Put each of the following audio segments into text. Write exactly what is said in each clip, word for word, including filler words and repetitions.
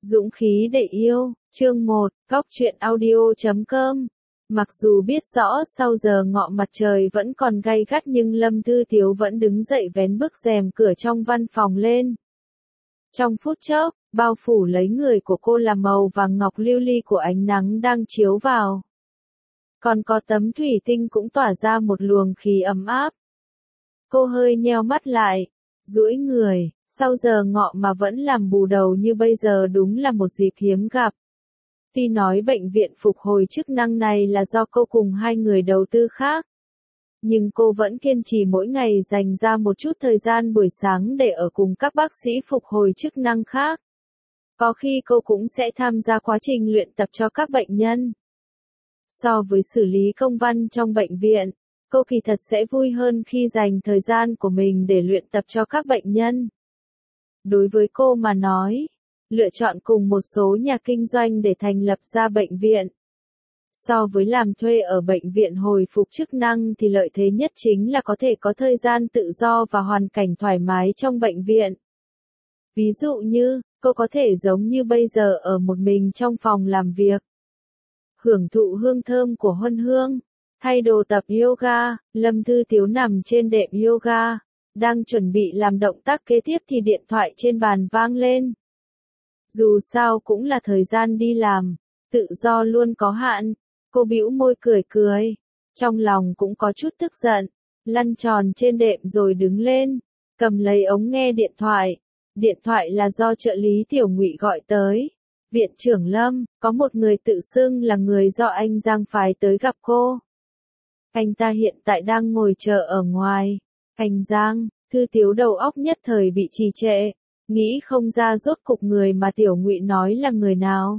Dũng khí để yêu, chương một, góc truyện audio chấm com. Mặc dù biết rõ sau giờ ngọ mặt trời vẫn còn gay gắt nhưng Lâm Thư Tiếu vẫn đứng dậy vén bức rèm cửa trong văn phòng lên. Trong phút chốc, bao phủ lấy người của cô là màu vàng ngọc lưu ly của ánh nắng đang chiếu vào. Còn có tấm thủy tinh cũng tỏa ra một luồng khí ấm áp. Cô hơi nheo mắt lại, duỗi người, sau giờ ngọ mà vẫn làm bù đầu như bây giờ đúng là một dịp hiếm gặp. Tuy nói bệnh viện phục hồi chức năng này là do cô cùng hai người đầu tư khác, nhưng cô vẫn kiên trì mỗi ngày dành ra một chút thời gian buổi sáng để ở cùng các bác sĩ phục hồi chức năng khác. Có khi cô cũng sẽ tham gia quá trình luyện tập cho các bệnh nhân. So với xử lý công văn trong bệnh viện, cô kỳ thật sẽ vui hơn khi dành thời gian của mình để luyện tập cho các bệnh nhân. Đối với cô mà nói, lựa chọn cùng một số nhà kinh doanh để thành lập ra bệnh viện. So với làm thuê ở bệnh viện hồi phục chức năng thì lợi thế nhất chính là có thể có thời gian tự do và hoàn cảnh thoải mái trong bệnh viện. Ví dụ như, cô có thể giống như bây giờ ở một mình trong phòng làm việc. Hưởng thụ hương thơm của huân hương, thay đồ tập yoga, Lâm Thư Tiếu nằm trên đệm yoga, đang chuẩn bị làm động tác kế tiếp thì điện thoại trên bàn vang lên. Dù sao cũng là thời gian đi làm, tự do luôn có hạn, cô bĩu môi cười cười, trong lòng cũng có chút tức giận, lăn tròn trên đệm rồi đứng lên, cầm lấy ống nghe điện thoại. Điện thoại là do trợ lý Tiểu Ngụy gọi tới. Viện trưởng Lâm, có một người tự xưng là người do anh Giang phái tới gặp cô. Anh ta hiện tại đang ngồi chờ ở ngoài. Anh Giang, Thư Tiếu đầu óc nhất thời bị trì trệ, nghĩ không ra rốt cục người mà Tiểu Ngụy nói là người nào.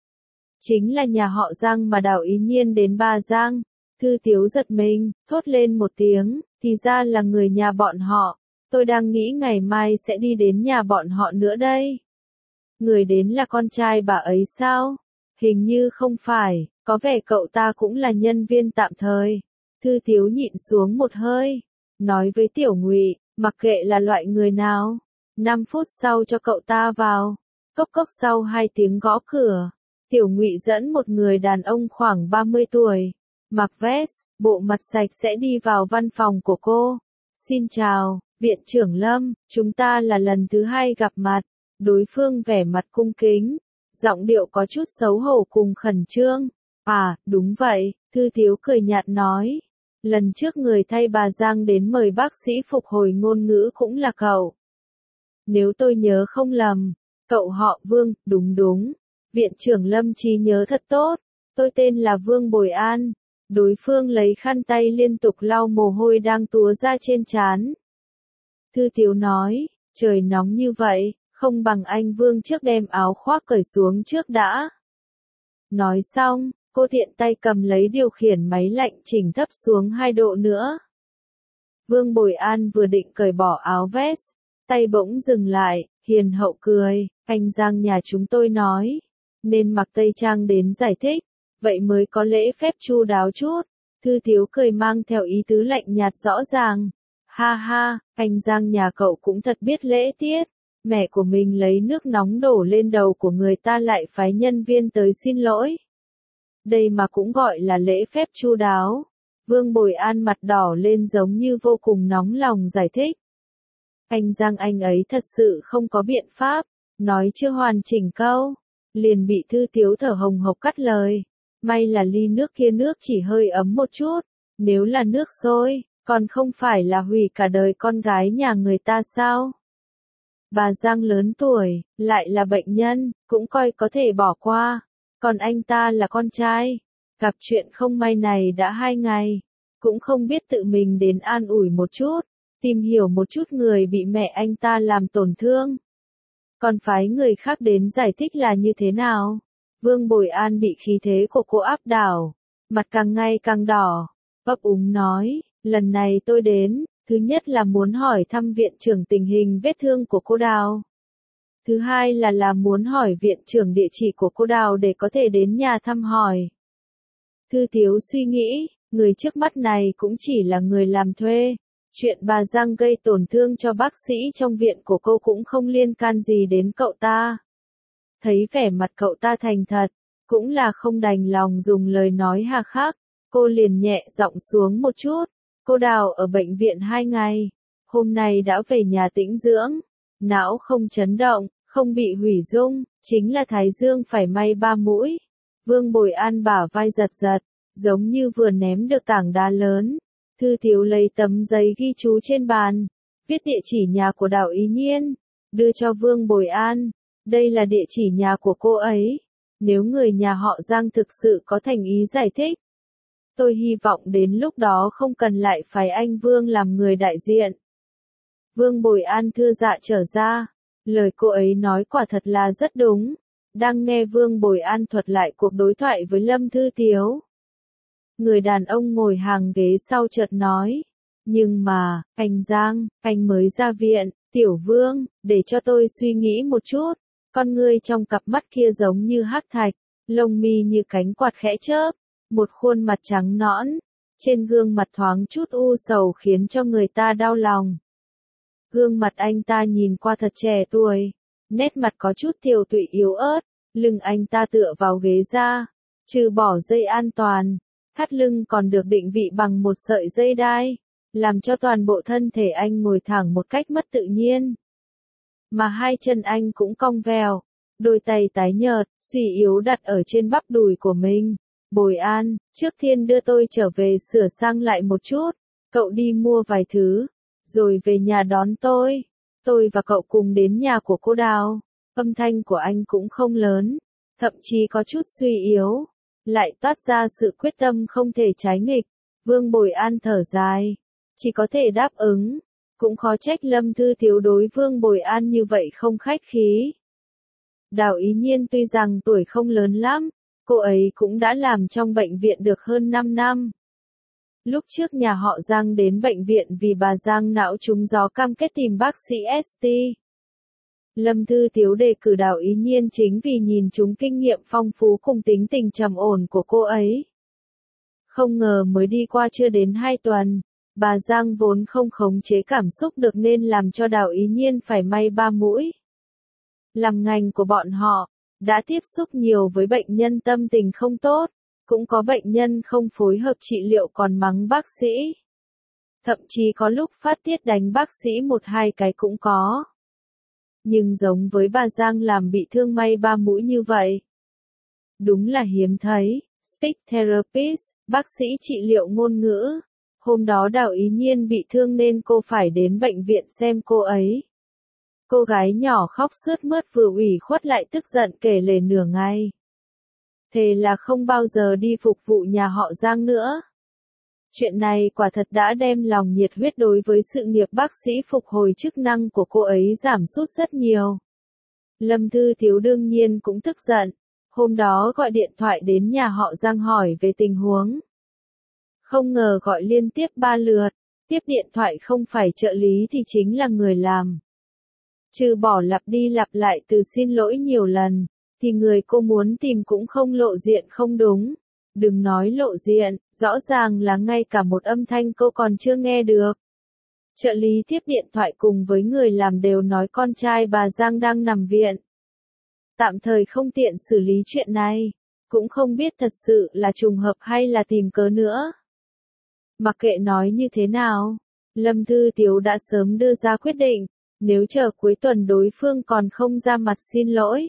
Chính là nhà họ Giang mà Đào Ý Nhiên đến Ba Giang. Thư Tiếu giật mình, thốt lên một tiếng, thì ra là người nhà bọn họ. Tôi đang nghĩ ngày mai sẽ đi đến nhà bọn họ nữa đây. Người đến là con trai bà ấy sao? Hình như không phải, có vẻ cậu ta cũng là nhân viên tạm thời. Thư Tiếu nhịn xuống một hơi, nói với Tiểu Ngụy, mặc kệ là loại người nào, năm phút sau cho cậu ta vào. Cốc cốc sau hai tiếng gõ cửa, Tiểu Ngụy dẫn một người đàn ông khoảng ba mươi tuổi, mặc vest, bộ mặt sạch sẽ đi vào văn phòng của cô. Xin chào, Viện trưởng Lâm, chúng ta là lần thứ hai gặp mặt. Đối phương vẻ mặt cung kính, giọng điệu có chút xấu hổ cùng khẩn trương. À, đúng vậy, Thư Tiếu cười nhạt nói. Lần trước người thay bà Giang đến mời bác sĩ phục hồi ngôn ngữ cũng là cậu. Nếu tôi nhớ không lầm, cậu họ Vương, đúng đúng. Viện trưởng Lâm trí nhớ thật tốt. Tôi tên là Vương Bồi An. Đối phương lấy khăn tay liên tục lau mồ hôi đang túa ra trên trán. Thư Tiếu nói, trời nóng như vậy, không bằng anh Vương trước đem áo khoác cởi xuống trước đã. Nói xong, cô tiện tay cầm lấy điều khiển máy lạnh chỉnh thấp xuống hai độ nữa. Vương Bồi An vừa định cởi bỏ áo vest, tay bỗng dừng lại, hiền hậu cười, anh Giang nhà chúng tôi nói, nên mặc tây trang đến giải thích, vậy mới có lễ phép chu đáo chút. Thư Tiếu cười mang theo ý tứ lạnh nhạt rõ ràng. Ha ha, anh Giang nhà cậu cũng thật biết lễ tiết. Mẹ của mình lấy nước nóng đổ lên đầu của người ta lại phái nhân viên tới xin lỗi. Đây mà cũng gọi là lễ phép chu đáo. Vương Bồi An mặt đỏ lên giống như vô cùng nóng lòng giải thích. Anh Giang anh ấy thật sự không có biện pháp, nói chưa hoàn chỉnh câu, liền bị Thư Tiếu thở hồng hộc cắt lời. May là ly nước kia nước chỉ hơi ấm một chút, nếu là nước sôi, còn không phải là hủy cả đời con gái nhà người ta sao? Bà Giang lớn tuổi, lại là bệnh nhân, cũng coi có thể bỏ qua. Còn anh ta là con trai. Gặp chuyện không may này đã hai ngày. Cũng không biết tự mình đến an ủi một chút. Tìm hiểu một chút người bị mẹ anh ta làm tổn thương. Còn phái người khác đến giải thích là như thế nào? Vương Bồi An bị khí thế của cô áp đảo. Mặt càng ngày càng đỏ. Ấp úng nói, lần này tôi đến. Thứ nhất là muốn hỏi thăm viện trưởng tình hình vết thương của cô Đào. Thứ hai là là muốn hỏi viện trưởng địa chỉ của cô Đào để có thể đến nhà thăm hỏi. Thư Tiếu suy nghĩ, người trước mắt này cũng chỉ là người làm thuê. Chuyện bà Giang gây tổn thương cho bác sĩ trong viện của cô cũng không liên can gì đến cậu ta. Thấy vẻ mặt cậu ta thành thật, cũng là không đành lòng dùng lời nói hà khắc, cô liền nhẹ giọng xuống một chút. Cô Đào ở bệnh viện hai ngày, hôm nay đã về nhà tĩnh dưỡng, não không chấn động, không bị hủy dung, chính là Thái Dương phải may ba mũi. Vương Bồi An bả vai giật giật, giống như vừa ném được tảng đá lớn. Thư Thiếu lấy tấm giấy ghi chú trên bàn, viết địa chỉ nhà của Đào Ý Nhiên, đưa cho Vương Bồi An. Đây là địa chỉ nhà của cô ấy. Nếu người nhà họ Giang thực sự có thành ý giải thích, tôi hy vọng đến lúc đó không cần lại phải anh Vương làm người đại diện. Vương Bồi An thưa dạ trở ra. Lời cô ấy nói quả thật là rất đúng. Đang nghe Vương Bồi An thuật lại cuộc đối thoại với Lâm Thư Tiếu. Người đàn ông ngồi hàng ghế sau chợt nói. Nhưng mà, anh Giang, anh mới ra viện, Tiểu Vương, để cho tôi suy nghĩ một chút. Con ngươi trong cặp mắt kia giống như hắc thạch, lông mi như cánh quạt khẽ chớp, một khuôn mặt trắng nõn, trên gương mặt thoáng chút u sầu khiến cho người ta đau lòng. Gương mặt anh ta nhìn qua thật trẻ tuổi, nét mặt có chút tiều tụy yếu ớt, lưng anh ta tựa vào ghế da, trừ bỏ dây an toàn, thắt lưng còn được định vị bằng một sợi dây đai, làm cho toàn bộ thân thể anh ngồi thẳng một cách mất tự nhiên. Mà hai chân anh cũng cong vèo, đôi tay tái nhợt, suy yếu đặt ở trên bắp đùi của mình. Bồi An, trước tiên đưa tôi trở về sửa sang lại một chút, cậu đi mua vài thứ, rồi về nhà đón tôi. Tôi và cậu cùng đến nhà của cô Đào. Âm thanh của anh cũng không lớn, thậm chí có chút suy yếu, lại toát ra sự quyết tâm không thể trái nghịch. Vương Bồi An thở dài, chỉ có thể đáp ứng. Cũng khó trách Lâm Thư Tiếu đối Vương Bồi An như vậy không khách khí. Đào Ý Nhiên tuy rằng tuổi không lớn lắm, cô ấy cũng đã làm trong bệnh viện được hơn năm năm. Lúc trước nhà họ Giang đến bệnh viện vì bà Giang não trúng gió cam kết tìm bác sĩ ét tê. Lâm Thư Tiếu đề cử Đào Ý Nhiên chính vì nhìn chúng kinh nghiệm phong phú cùng tính tình trầm ổn của cô ấy. Không ngờ mới đi qua chưa đến hai tuần, bà Giang vốn không khống chế cảm xúc được nên làm cho Đào Ý Nhiên phải may ba mũi. Làm ngành của bọn họ, đã tiếp xúc nhiều với bệnh nhân tâm tình không tốt, cũng có bệnh nhân không phối hợp trị liệu còn mắng bác sĩ. Thậm chí có lúc phát tiết đánh bác sĩ một hai cái cũng có. Nhưng giống với bà Giang làm bị thương may ba mũi như vậy, đúng là hiếm thấy. Speech therapist, bác sĩ trị liệu ngôn ngữ. Hôm đó Đào Ý Nhiên bị thương nên cô phải đến bệnh viện xem cô ấy. Cô gái nhỏ khóc sướt mướt vừa ủy khuất lại tức giận kể lể nửa ngày. Thề là không bao giờ đi phục vụ nhà họ Giang nữa. Chuyện này quả thật đã đem lòng nhiệt huyết đối với sự nghiệp bác sĩ phục hồi chức năng của cô ấy giảm sút rất nhiều. Lâm Thư Tiếu đương nhiên cũng tức giận. Hôm đó gọi điện thoại đến nhà họ Giang hỏi về tình huống. Không ngờ gọi liên tiếp ba lượt, tiếp điện thoại không phải trợ lý thì chính là người làm. Trừ bỏ lặp đi lặp lại từ xin lỗi nhiều lần, thì người cô muốn tìm cũng không lộ diện không đúng. Đừng nói lộ diện, rõ ràng là ngay cả một âm thanh cô còn chưa nghe được. Trợ lý tiếp điện thoại cùng với người làm đều nói con trai bà Giang đang nằm viện. Tạm thời không tiện xử lý chuyện này, cũng không biết thật sự là trùng hợp hay là tìm cớ nữa. Mặc kệ nói như thế nào, Lâm Thư Tiếu đã sớm đưa ra quyết định, nếu chờ cuối tuần đối phương còn không ra mặt xin lỗi,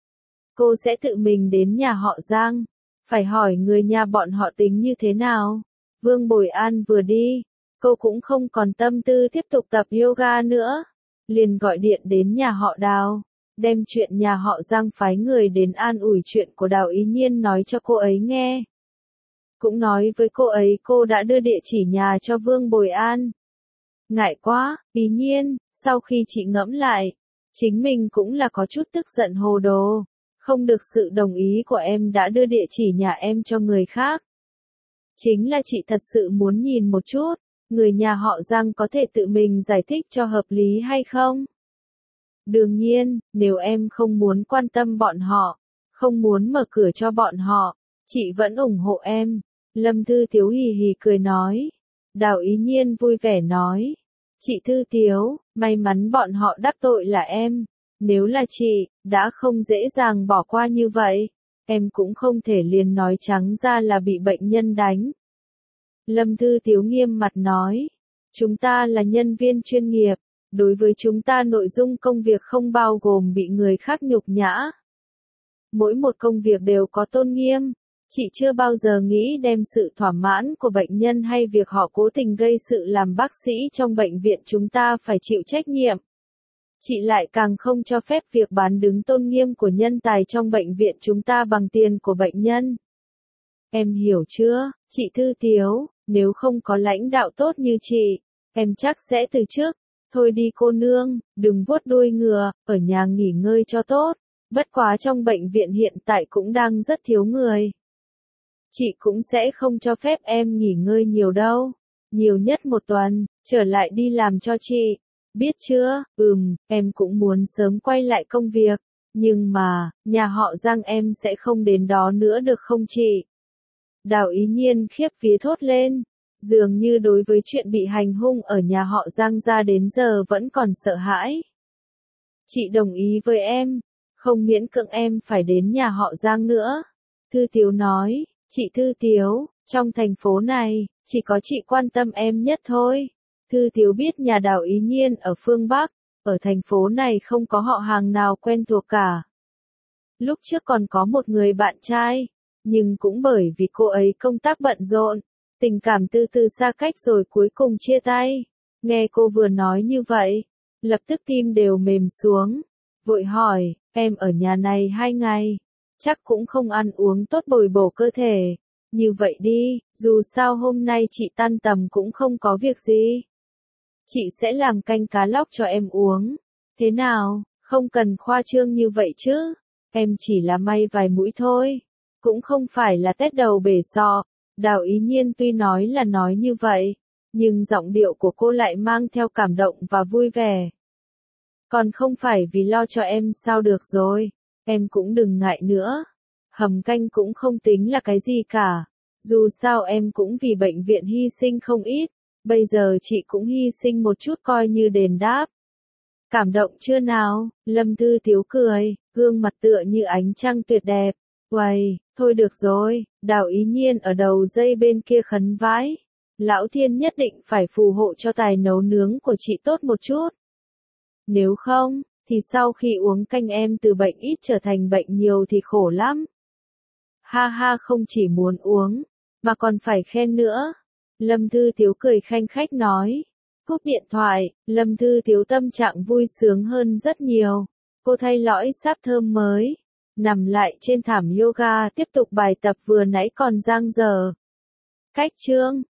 cô sẽ tự mình đến nhà họ Giang, phải hỏi người nhà bọn họ tính như thế nào. Vương Bồi An vừa đi, cô cũng không còn tâm tư tiếp tục tập yoga nữa, liền gọi điện đến nhà họ Đào, đem chuyện nhà họ Giang phái người đến an ủi chuyện của Đào Ý Nhiên nói cho cô ấy nghe. Cũng nói với cô ấy cô đã đưa địa chỉ nhà cho Vương Bồi An. Ngại quá, Ý Nhiên, sau khi chị ngẫm lại, chính mình cũng là có chút tức giận hồ đồ, không được sự đồng ý của em đã đưa địa chỉ nhà em cho người khác. Chính là chị thật sự muốn nhìn một chút, người nhà họ Giang có thể tự mình giải thích cho hợp lý hay không? Đương nhiên, nếu em không muốn quan tâm bọn họ, không muốn mở cửa cho bọn họ, chị vẫn ủng hộ em. Lâm Thư Tiếu hì hì cười nói. Đào Ý Nhiên vui vẻ nói. Chị Thư Tiếu, may mắn bọn họ đắc tội là em. Nếu là chị, đã không dễ dàng bỏ qua như vậy. Em cũng không thể liền nói trắng ra là bị bệnh nhân đánh. Lâm Thư Tiếu nghiêm mặt nói. Chúng ta là nhân viên chuyên nghiệp. Đối với chúng ta nội dung công việc không bao gồm bị người khác nhục nhã. Mỗi một công việc đều có tôn nghiêm. Chị chưa bao giờ nghĩ đem sự thỏa mãn của bệnh nhân hay việc họ cố tình gây sự làm bác sĩ trong bệnh viện chúng ta phải chịu trách nhiệm. Chị lại càng không cho phép việc bán đứng tôn nghiêm của nhân tài trong bệnh viện chúng ta bằng tiền của bệnh nhân. Em hiểu chưa, chị Thư Tiếu, nếu không có lãnh đạo tốt như chị, em chắc sẽ từ chức. Thôi đi cô nương, đừng vuốt đuôi ngựa, ở nhà nghỉ ngơi cho tốt. Bất quá trong bệnh viện hiện tại cũng đang rất thiếu người. Chị cũng sẽ không cho phép em nghỉ ngơi nhiều đâu. Nhiều nhất một tuần, trở lại đi làm cho chị. Biết chưa, ừm, em cũng muốn sớm quay lại công việc. Nhưng mà, nhà họ Giang em sẽ không đến đó nữa được không chị? Đào Ý Nhiên khiếp vía thốt lên. Dường như đối với chuyện bị hành hung ở nhà họ Giang ra đến giờ vẫn còn sợ hãi. Chị đồng ý với em, không miễn cưỡng em phải đến nhà họ Giang nữa. Thư Tiếu nói, chị Thư Tiếu, trong thành phố này, chỉ có chị quan tâm em nhất thôi. Thư Tiếu biết nhà Đào Ý Nhiên ở phương Bắc, ở thành phố này không có họ hàng nào quen thuộc cả. Lúc trước còn có một người bạn trai, nhưng cũng bởi vì cô ấy công tác bận rộn, tình cảm từ từ xa cách rồi cuối cùng chia tay. Nghe cô vừa nói như vậy, lập tức tim đều mềm xuống. Vội hỏi, em ở nhà này hai ngày, chắc cũng không ăn uống tốt bồi bổ cơ thể. Như vậy đi, dù sao hôm nay chị tan tầm cũng không có việc gì. Chị sẽ làm canh cá lóc cho em uống. Thế nào, không cần khoa trương như vậy chứ. Em chỉ là may vài mũi thôi. Cũng không phải là tét đầu bể sọ. Đào Ý Nhiên tuy nói là nói như vậy, nhưng giọng điệu của cô lại mang theo cảm động và vui vẻ. Còn không phải vì lo cho em sao được rồi. Em cũng đừng ngại nữa. Hầm canh cũng không tính là cái gì cả. Dù sao em cũng vì bệnh viện hy sinh không ít. Bây giờ chị cũng hy sinh một chút coi như đền đáp. Cảm động chưa nào? Lâm Thư Tiếu cười, gương mặt tựa như ánh trăng tuyệt đẹp. Uầy, thôi được rồi, Đào Ý Nhiên ở đầu dây bên kia khấn vái. Lão Thiên nhất định phải phù hộ cho tài nấu nướng của chị tốt một chút. Nếu không, thì sau khi uống canh em từ bệnh ít trở thành bệnh nhiều thì khổ lắm. Ha ha, không chỉ muốn uống, mà còn phải khen nữa. Lâm Thư Tiếu cười khanh khách nói. Cúp điện thoại, Lâm Thư Tiếu tâm trạng vui sướng hơn rất nhiều. Cô thay lõi sáp thơm mới, nằm lại trên thảm yoga tiếp tục bài tập vừa nãy còn dang dở. Cách chương